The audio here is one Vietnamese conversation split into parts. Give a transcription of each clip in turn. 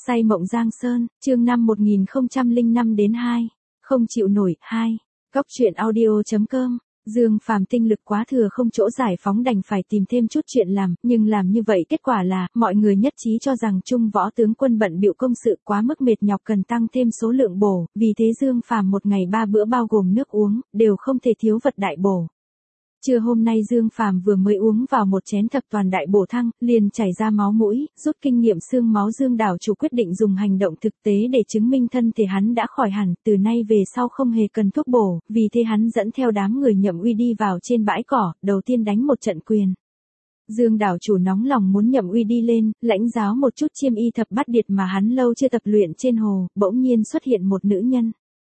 Say mộng Giang Sơn, chương 5 1005 đến 2. Không chịu nổi, 2. Góc truyện audio.com. Dương Phàm tinh lực quá thừa không chỗ giải phóng đành phải tìm thêm chút chuyện làm, nhưng làm như vậy kết quả là, mọi người nhất trí cho rằng Trung võ tướng quân bận bịu công sự quá mức mệt nhọc cần tăng thêm số lượng bổ, vì thế Dương Phàm một ngày 3 bữa bao gồm nước uống, đều không thể thiếu vật đại bổ. Trưa hôm nay Dương Phàm vừa mới uống vào một chén thập toàn đại bổ thăng, liền chảy ra máu mũi, rút kinh nghiệm xương máu Dương đảo chủ quyết định dùng hành động thực tế để chứng minh thân thể hắn đã khỏi hẳn, từ nay về sau không hề cần thuốc bổ, vì thế hắn dẫn theo đám người Nhậm Uy đi vào trên bãi cỏ, đầu tiên đánh một trận quyền. Dương đảo chủ nóng lòng muốn Nhậm Uy đi lên, lãnh giáo một chút chiêm y thập bát điệt mà hắn lâu chưa tập luyện trên hồ, bỗng nhiên xuất hiện một nữ nhân.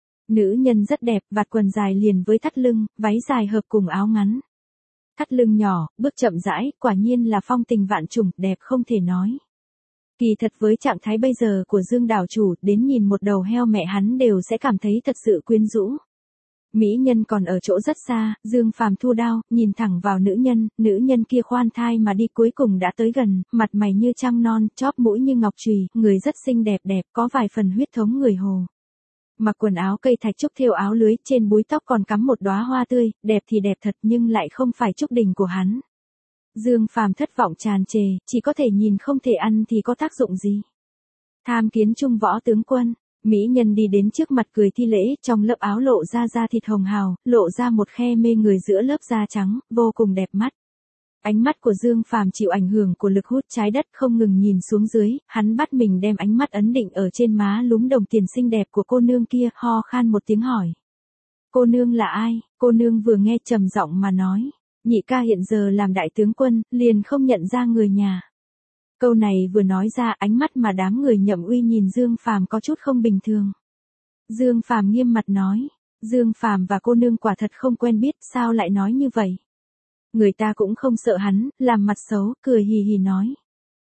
Nữ nhân rất đẹp, vạt quần dài liền với thắt lưng, váy dài hợp cùng áo ngắn. Thắt lưng nhỏ, bước chậm rãi, quả nhiên là phong tình vạn trùng, đẹp không thể nói. Kỳ thật với trạng thái bây giờ của Dương đảo chủ, đến nhìn một đầu heo mẹ hắn đều sẽ cảm thấy thật sự quyến rũ. Mỹ nhân còn ở chỗ rất xa, Dương Phàm thu đao, nhìn thẳng vào nữ nhân kia khoan thai mà đi cuối cùng đã tới gần, mặt mày như trăng non, chóp mũi như ngọc chùy, người rất xinh đẹp, có vài phần huyết thống người Hồ. Mặc quần áo cây thạch trúc thêu áo lưới, trên búi tóc còn cắm một đóa hoa tươi, đẹp thì đẹp thật nhưng lại không phải trúc đình của hắn. Dương Phàm thất vọng tràn trề, chỉ có thể nhìn không thể ăn thì có tác dụng gì. Tham kiến Trung võ tướng quân, mỹ nhân đi đến trước mặt cười thi lễ, trong lớp áo lộ ra da thịt hồng hào, lộ ra một khe mê người giữa lớp da trắng, vô cùng đẹp mắt. Ánh mắt của Dương Phàm chịu ảnh hưởng của lực hút trái đất không ngừng nhìn xuống dưới, hắn bắt mình đem ánh mắt ấn định ở trên má lúm đồng tiền xinh đẹp của cô nương kia, ho khan một tiếng hỏi. Cô nương là ai? Cô nương vừa nghe trầm giọng mà nói. Nhị ca hiện giờ làm đại tướng quân, liền không nhận ra người nhà. Câu này vừa nói ra, ánh mắt mà đám người Nhậm Uy nhìn Dương Phàm có chút không bình thường. Dương Phàm nghiêm mặt nói. Dương Phàm và cô nương quả thật không quen biết, sao lại nói như vậy? Người ta cũng không sợ hắn, làm mặt xấu, cười hì hì nói.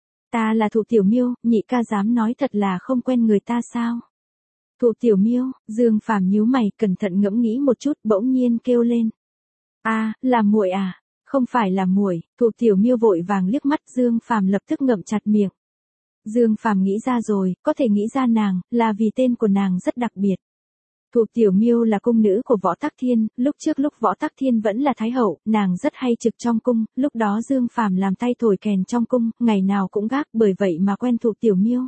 Ta là Thụ Tiểu Miêu, nhị ca dám nói thật là không quen người ta sao? Thụ Tiểu Miêu, Dương Phàm nhíu mày, cẩn thận ngẫm nghĩ một chút, bỗng nhiên kêu lên. Là muội à? Không phải là muội. Thụ Tiểu Miêu vội vàng liếc mắt, Dương Phàm lập tức ngậm chặt miệng. Dương Phàm nghĩ ra rồi, có thể nghĩ ra nàng, là vì tên của nàng rất đặc biệt. Thụ Tiểu Miêu là cung nữ của Võ Tắc Thiên, lúc Võ Tắc Thiên vẫn là thái hậu, nàng rất hay trực trong cung, lúc đó Dương Phàm làm tay thổi kèn trong cung, ngày nào cũng gác, bởi vậy mà quen Thụ Tiểu Miêu.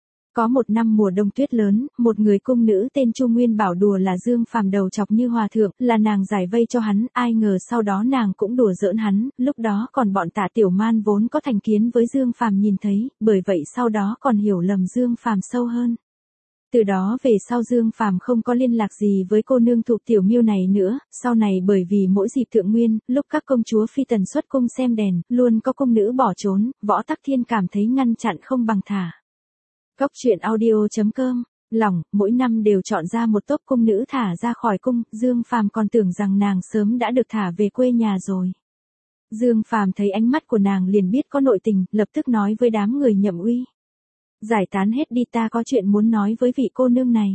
Có một năm mùa đông tuyết lớn, một người cung nữ tên Chu Nguyên Bảo đùa là Dương Phàm đầu chọc như hòa thượng, là nàng giải vây cho hắn, ai ngờ sau đó nàng cũng đùa giỡn hắn, lúc đó còn bọn Tạ Tiểu Man vốn có thành kiến với Dương Phàm nhìn thấy, bởi vậy sau đó còn hiểu lầm Dương Phàm sâu hơn. Từ đó về sau Dương Phàm không có liên lạc gì với cô nương Thụ Tiểu Miêu này nữa, sau này bởi vì mỗi dịp thượng nguyên, lúc các công chúa phi tần xuất cung xem đèn, luôn có cung nữ bỏ trốn, Võ Tắc Thiên cảm thấy ngăn chặn không bằng thả. Góc truyện audio.com, lòng, mỗi năm đều chọn ra một tốp cung nữ thả ra khỏi cung, Dương Phàm còn tưởng rằng nàng sớm đã được thả về quê nhà rồi. Dương Phàm thấy ánh mắt của nàng liền biết có nội tình, lập tức nói với đám người Nhậm Uy. Giải tán hết đi, ta có chuyện muốn nói với vị cô nương này.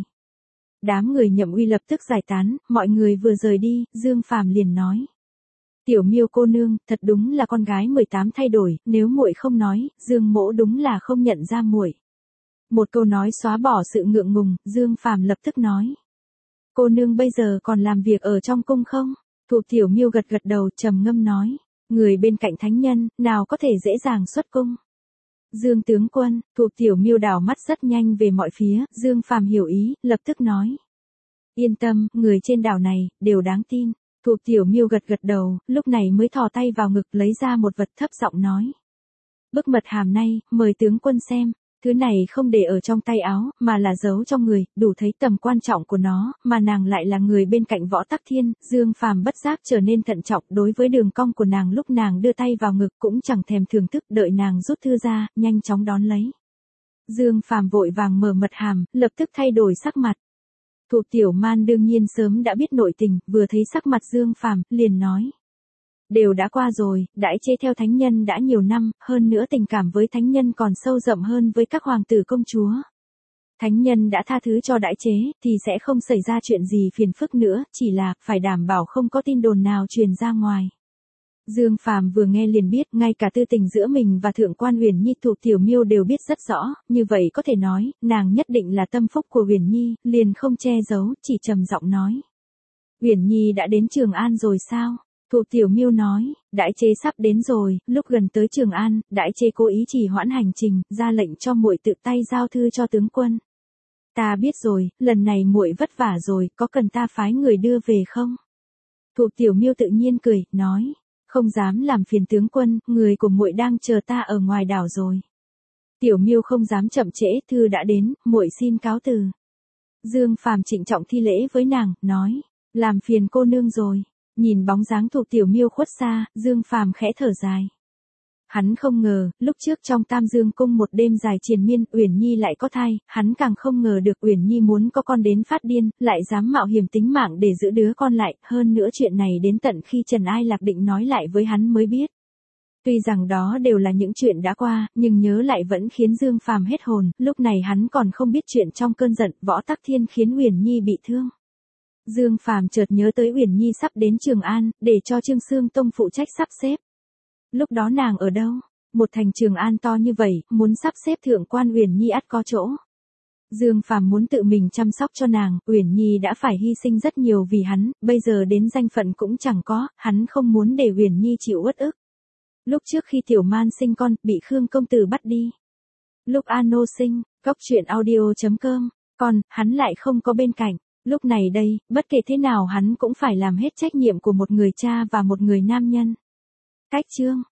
Đám người Nhậm Uy lập tức giải tán, mọi người vừa rời đi, Dương Phàm liền nói. Tiểu Miêu cô nương, thật đúng là con gái 18 thay đổi, nếu muội không nói, Dương mỗ đúng là không nhận ra muội. Một câu nói xóa bỏ sự ngượng ngùng, Dương Phàm lập tức nói. Cô nương bây giờ còn làm việc ở trong cung không? Thụ Tiểu Miêu gật gật đầu, trầm ngâm nói. Người bên cạnh thánh nhân, nào có thể dễ dàng xuất cung. Dương tướng quân, Thụ Tiểu Miêu đảo mắt rất nhanh về mọi phía, Dương Phàm hiểu ý, lập tức nói. Yên tâm, người trên đảo này, đều đáng tin. Thụ Tiểu Miêu gật gật đầu, lúc này mới thò tay vào ngực lấy ra một vật thấp giọng nói. Bức mật hàm này, mời tướng quân xem. Thứ này không để ở trong tay áo, mà là giấu trong người, đủ thấy tầm quan trọng của nó, mà nàng lại là người bên cạnh Võ Tắc Thiên, Dương Phàm bất giác trở nên thận trọng đối với đường cong của nàng lúc nàng đưa tay vào ngực cũng chẳng thèm thưởng thức, đợi nàng rút thư ra, nhanh chóng đón lấy. Dương Phàm vội vàng mở mật hàm, lập tức thay đổi sắc mặt. Thụ Tiểu Man đương nhiên sớm đã biết nội tình, vừa thấy sắc mặt Dương Phàm, liền nói. Đều đã qua rồi, đãi chế theo thánh nhân đã nhiều năm, hơn nữa tình cảm với thánh nhân còn sâu rộng hơn với các hoàng tử công chúa. Thánh nhân đã tha thứ cho đãi chế, thì sẽ không xảy ra chuyện gì phiền phức nữa, chỉ là, phải đảm bảo không có tin đồn nào truyền ra ngoài. Dương Phàm vừa nghe liền biết, ngay cả tư tình giữa mình và Thượng quan Uyển Nhi Thục Tiểu Miêu đều biết rất rõ, như vậy có thể nói, nàng nhất định là tâm phúc của Uyển Nhi, liền không che giấu, chỉ trầm giọng nói. Uyển Nhi đã đến Trường An rồi sao? Thục Tiểu Miêu nói, Đại Chế sắp đến rồi, lúc gần tới Trường An, Đại Chế cố ý trì hoãn hành trình, ra lệnh cho muội tự tay giao thư cho tướng quân. Ta biết rồi, lần này muội vất vả rồi, có cần ta phái người đưa về không? Thục Tiểu Miêu tự nhiên cười, nói, không dám làm phiền tướng quân, người của muội đang chờ ta ở ngoài đảo rồi. Tiểu Miêu không dám chậm trễ, thư đã đến, muội xin cáo từ. Dương Phàm trịnh trọng thi lễ với nàng, nói, làm phiền cô nương rồi. Nhìn bóng dáng Thục Tiểu Miêu khuất xa, Dương Phàm khẽ thở dài. Hắn không ngờ, lúc trước trong Tam Dương cung một đêm dài triền miên, Uyển Nhi lại có thai, hắn càng không ngờ được Uyển Nhi muốn có con đến phát điên, lại dám mạo hiểm tính mạng để giữ đứa con lại, hơn nữa chuyện này đến tận khi Trần Ai Lạc định nói lại với hắn mới biết. Tuy rằng đó đều là những chuyện đã qua, nhưng nhớ lại vẫn khiến Dương Phàm hết hồn, lúc này hắn còn không biết chuyện trong cơn giận, Võ Tắc Thiên khiến Uyển Nhi bị thương. Dương Phàm chợt nhớ tới Uyển Nhi sắp đến Trường An, để cho Trương Xương Tông phụ trách sắp xếp. Lúc đó nàng ở đâu? Một thành Trường An to như vậy, muốn sắp xếp Thượng quan Uyển Nhi ắt có chỗ. Dương Phàm muốn tự mình chăm sóc cho nàng, Uyển Nhi đã phải hy sinh rất nhiều vì hắn, bây giờ đến danh phận cũng chẳng có, hắn không muốn để Uyển Nhi chịu uất ức. Lúc trước khi Tiểu Man sinh con, bị Khương công tử bắt đi. Lúc Ano sinh, Cốc Truyện Audio.com, còn, hắn lại không có bên cạnh. Lúc này đây, bất kể thế nào hắn cũng phải làm hết trách nhiệm của một người cha và một người nam nhân. Cách chương